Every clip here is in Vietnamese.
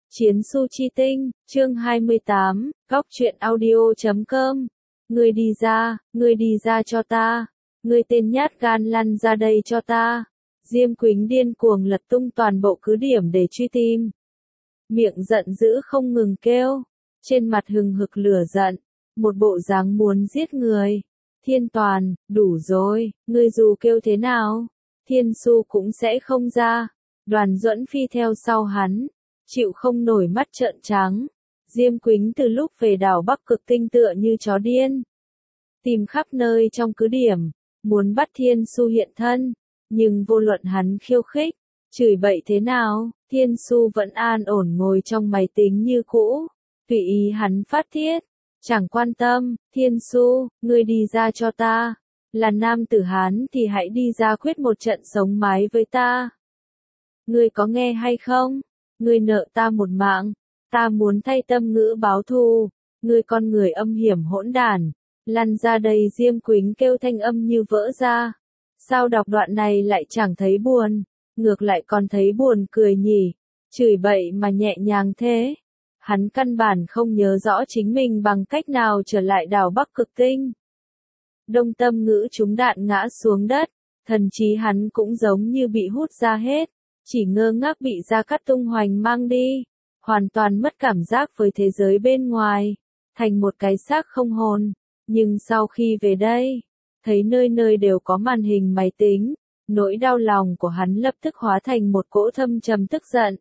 Chiến Su Chi Tinh, chương 28, góc truyện audio.com. Ngươi đi ra cho ta. Ngươi tên nhát gan lăn ra đây cho ta. Diêm Quýnh điên cuồng lật tung toàn bộ cứ điểm để truy tìm. Miệng giận dữ không ngừng kêu. Trên mặt hừng hực lửa giận. Một bộ dáng muốn giết người. Thiên Toàn, đủ rồi, ngươi dù kêu thế nào, Thiên Su cũng sẽ không ra. Đoàn Duẫn Phi theo sau hắn. Chịu không nổi mắt trợn trắng. Diêm Quýnh từ lúc về đảo Bắc Cực Tinh tựa như chó điên. Tìm khắp nơi trong cứ điểm, muốn bắt Thiên Su hiện thân, nhưng vô luận hắn khiêu khích, chửi bậy thế nào, Thiên Su vẫn an ổn ngồi trong máy tính như cũ, tùy ý hắn phát tiết, chẳng quan tâm. Thiên Su, ngươi đi ra cho ta, là nam tử Hán thì hãy đi ra quyết một trận sống mái với ta. Ngươi có nghe hay không? Ngươi nợ ta một mạng, ta muốn thay Tâm Ngữ báo thù, ngươi con người âm hiểm hỗn đản, lăn ra đây. Diêm Quýnh kêu thanh âm như vỡ ra. Sao đọc đoạn này lại chẳng thấy buồn, ngược lại còn thấy buồn cười nhỉ, chửi bậy mà nhẹ nhàng thế. Hắn căn bản không nhớ rõ chính mình bằng cách nào trở lại đảo Bắc Cực Tinh. Đông Tâm Ngữ trúng đạn ngã xuống đất, thần trí hắn cũng giống như bị hút ra hết. Chỉ ngơ ngác bị Gia Cát Tung Hoành mang đi, hoàn toàn mất cảm giác với thế giới bên ngoài, thành một cái xác không hồn. Nhưng sau khi về đây, thấy nơi nơi đều có màn hình máy tính, nỗi đau lòng của hắn lập tức hóa thành một cỗ thâm trầm tức giận.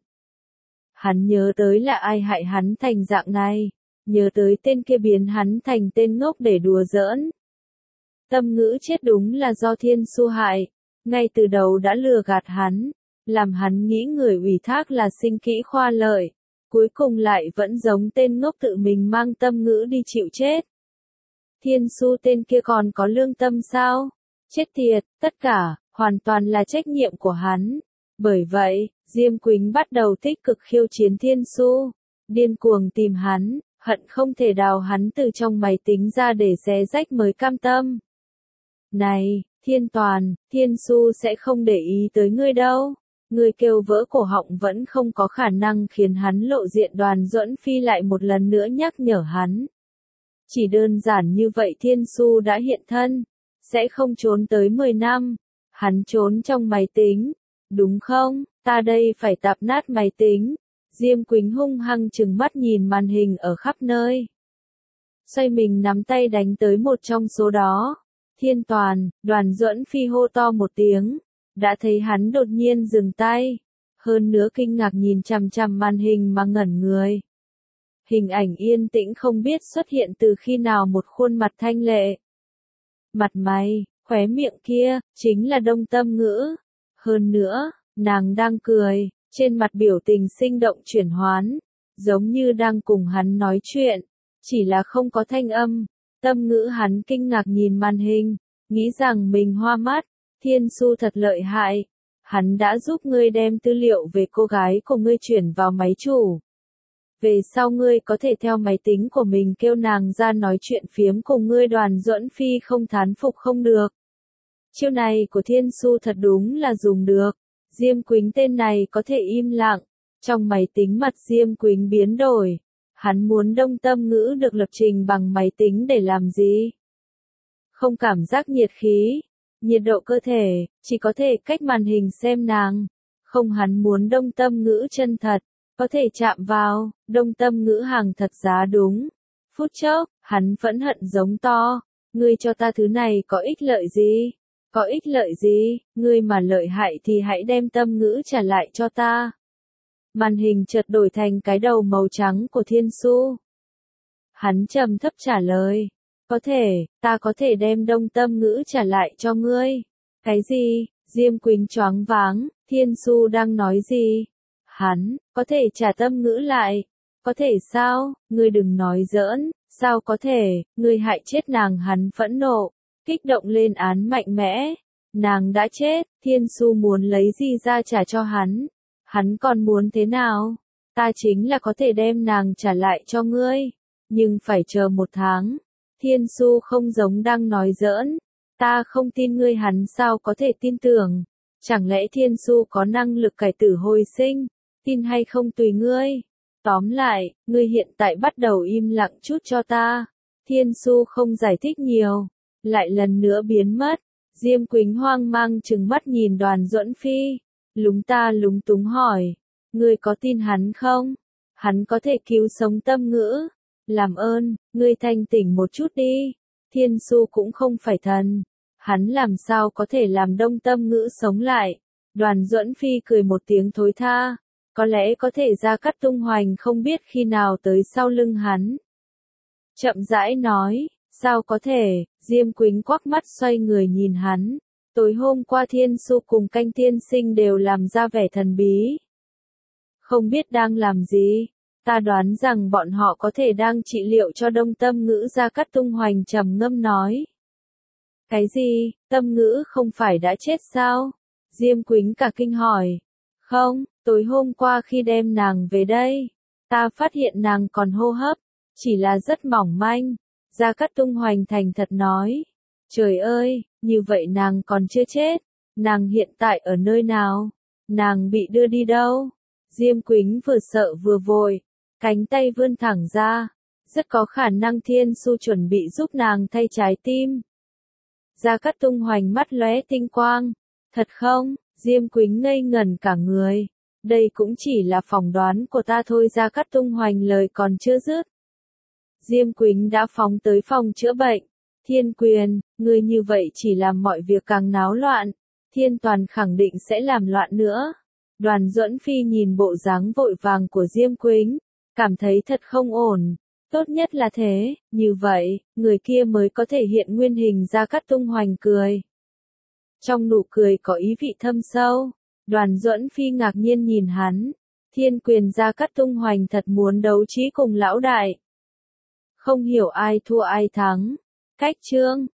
Hắn nhớ tới là ai hại hắn thành dạng này, nhớ tới tên kia biến hắn thành tên ngốc để đùa giỡn. Tâm Ngữ chết đúng là do Thiên Su hại, ngay từ đầu đã lừa gạt hắn. Làm hắn nghĩ người ủy thác là sinh kỹ khoa lợi, cuối cùng lại vẫn giống tên ngốc tự mình mang Tâm Ngữ đi chịu chết. Thiên Su tên kia còn có lương tâm sao? Chết tiệt, tất cả, hoàn toàn là trách nhiệm của hắn. Bởi vậy, Diêm Quýnh bắt đầu tích cực khiêu chiến Thiên Su, điên cuồng tìm hắn, hận không thể đào hắn từ trong máy tính ra để xé rách mới cam tâm. Này, Thiên Toàn, Thiên Su sẽ không để ý tới ngươi đâu. Ngươi kêu vỡ cổ họng vẫn không có khả năng khiến hắn lộ diện. Đoàn Duẫn Phi lại một lần nữa nhắc nhở hắn. Chỉ đơn giản như vậy Thiên Su đã hiện thân, sẽ không trốn tới 10 năm. Hắn trốn trong máy tính, đúng không? Ta đây phải tạp nát máy tính. Diêm Quýnh hung hăng trừng mắt nhìn màn hình ở khắp nơi. Xoay mình nắm tay đánh tới một trong số đó. Thiên Toàn, Đoàn Duẫn Phi hô to một tiếng. Đã thấy hắn đột nhiên dừng tay, hơn nữa kinh ngạc nhìn chằm chằm màn hình mà ngẩn người. Hình ảnh yên tĩnh không biết xuất hiện từ khi nào một khuôn mặt thanh lệ. Mặt mày, khóe miệng kia, chính là Đông Tâm Ngữ. Hơn nữa, nàng đang cười, trên mặt biểu tình sinh động chuyển hoán, giống như đang cùng hắn nói chuyện, chỉ là không có thanh âm. Tâm Ngữ hắn kinh ngạc nhìn màn hình, nghĩ rằng mình hoa mắt. Thiên Su thật lợi hại, hắn đã giúp ngươi đem tư liệu về cô gái của ngươi chuyển vào máy chủ. Về sau ngươi có thể theo máy tính của mình kêu nàng ra nói chuyện phiếm cùng ngươi. Đoàn Duẫn Phi không thán phục không được. Chiêu này của Thiên Su thật đúng là dùng được. Diêm Quýnh tên này có thể im lặng. Trong máy tính mặt Diêm Quýnh biến đổi. Hắn muốn Đông Tâm Ngữ được lập trình bằng máy tính để làm gì? Không cảm giác nhiệt khí. Nhiệt độ cơ thể, chỉ có thể cách màn hình xem nàng. Không, hắn muốn Đông Tâm Ngữ chân thật, có thể chạm vào. Đông Tâm Ngữ hàng thật giá đúng. Phút chốc, hắn phẫn hận giống to. Ngươi cho ta thứ này có ích lợi gì? Có ích lợi gì? Ngươi mà lợi hại thì hãy đem Tâm Ngữ trả lại cho ta. Màn hình chợt đổi thành cái đầu màu trắng của Thiên Su. Hắn trầm thấp trả lời. Có thể, ta có thể đem Đông Tâm Ngữ trả lại cho ngươi. Cái gì? Diêm Quýnh choáng váng, Thiên Su đang nói gì? Hắn, có thể trả Tâm Ngữ lại. Có thể sao? Ngươi đừng nói giỡn, sao có thể, ngươi hại chết nàng. Hắn phẫn nộ, kích động lên án mạnh mẽ. Nàng đã chết, Thiên Su muốn lấy gì ra trả cho hắn? Hắn còn muốn thế nào? Ta chính là có thể đem nàng trả lại cho ngươi, nhưng phải chờ 1 tháng. Thiên Su không giống đang nói giỡn. Ta không tin ngươi. Hắn sao có thể tin tưởng? Chẳng lẽ Thiên Su có năng lực cải tử hồi sinh? Tin hay không tùy ngươi. Tóm lại, ngươi hiện tại bắt đầu im lặng chút cho ta. Thiên Su không giải thích nhiều, lại lần nữa biến mất. Diêm Quỳnh hoang mang trừng mắt nhìn Đoàn Duẫn Phi, lúng ta lúng túng hỏi, ngươi có tin hắn không? Hắn có thể cứu sống Tâm Ngữ. Làm ơn, ngươi thanh tỉnh một chút đi. Thiên Su cũng không phải thần, hắn làm sao có thể làm Đông Tâm Ngữ sống lại? Đoàn Duẫn Phi cười một tiếng thối tha, có lẽ có thể Gia Cát Tung Hoành không biết khi nào tới sau lưng hắn. Chậm rãi nói, sao có thể? Diêm Quỳnh quắc mắt xoay người nhìn hắn. Tối hôm qua Thiên Su cùng Canh tiên sinh đều làm ra vẻ thần bí. Không biết đang làm gì. Ta đoán rằng bọn họ có thể đang trị liệu cho Đông Tâm Ngữ. Gia Cát Tung Hoành trầm ngâm nói. Cái gì? Tâm Ngữ không phải đã chết sao? Diêm Quỳnh cả kinh hỏi. Không, tối hôm qua khi đem nàng về đây, ta phát hiện nàng còn hô hấp, chỉ là rất mỏng manh. Gia Cát Tung Hoành thành thật nói. Trời ơi, như vậy nàng còn chưa chết. Nàng hiện tại ở nơi nào? Nàng bị đưa đi đâu? Diêm Quỳnh vừa sợ vừa vội, cánh tay vươn thẳng ra. Rất có khả năng Thiên Su chuẩn bị giúp nàng thay trái tim. Gia Cát Tung Hoành mắt lóe tinh quang. Thật không? Diêm Quỳnh ngây ngẩn cả người. Đây cũng chỉ là phỏng đoán của ta thôi. Gia Cát Tung Hoành lời còn chưa dứt, Diêm Quỳnh đã phóng tới phòng chữa bệnh. Thiên Quyền, ngươi như vậy chỉ làm mọi việc càng náo loạn. Thiên Toàn khẳng định sẽ làm loạn nữa. Đoàn Duẫn Phi nhìn bộ dáng vội vàng của Diêm Quỳnh, cảm thấy thật không ổn. Tốt nhất là thế, như vậy, người kia mới có thể hiện nguyên hình. Gia Cát Tung Hoành cười. Trong nụ cười có ý vị thâm sâu. Đoàn Duẫn Phi ngạc nhiên nhìn hắn. Thiên Quyền Gia Cát Tung Hoành thật muốn đấu trí cùng lão đại. Không hiểu ai thua ai thắng. Cách chương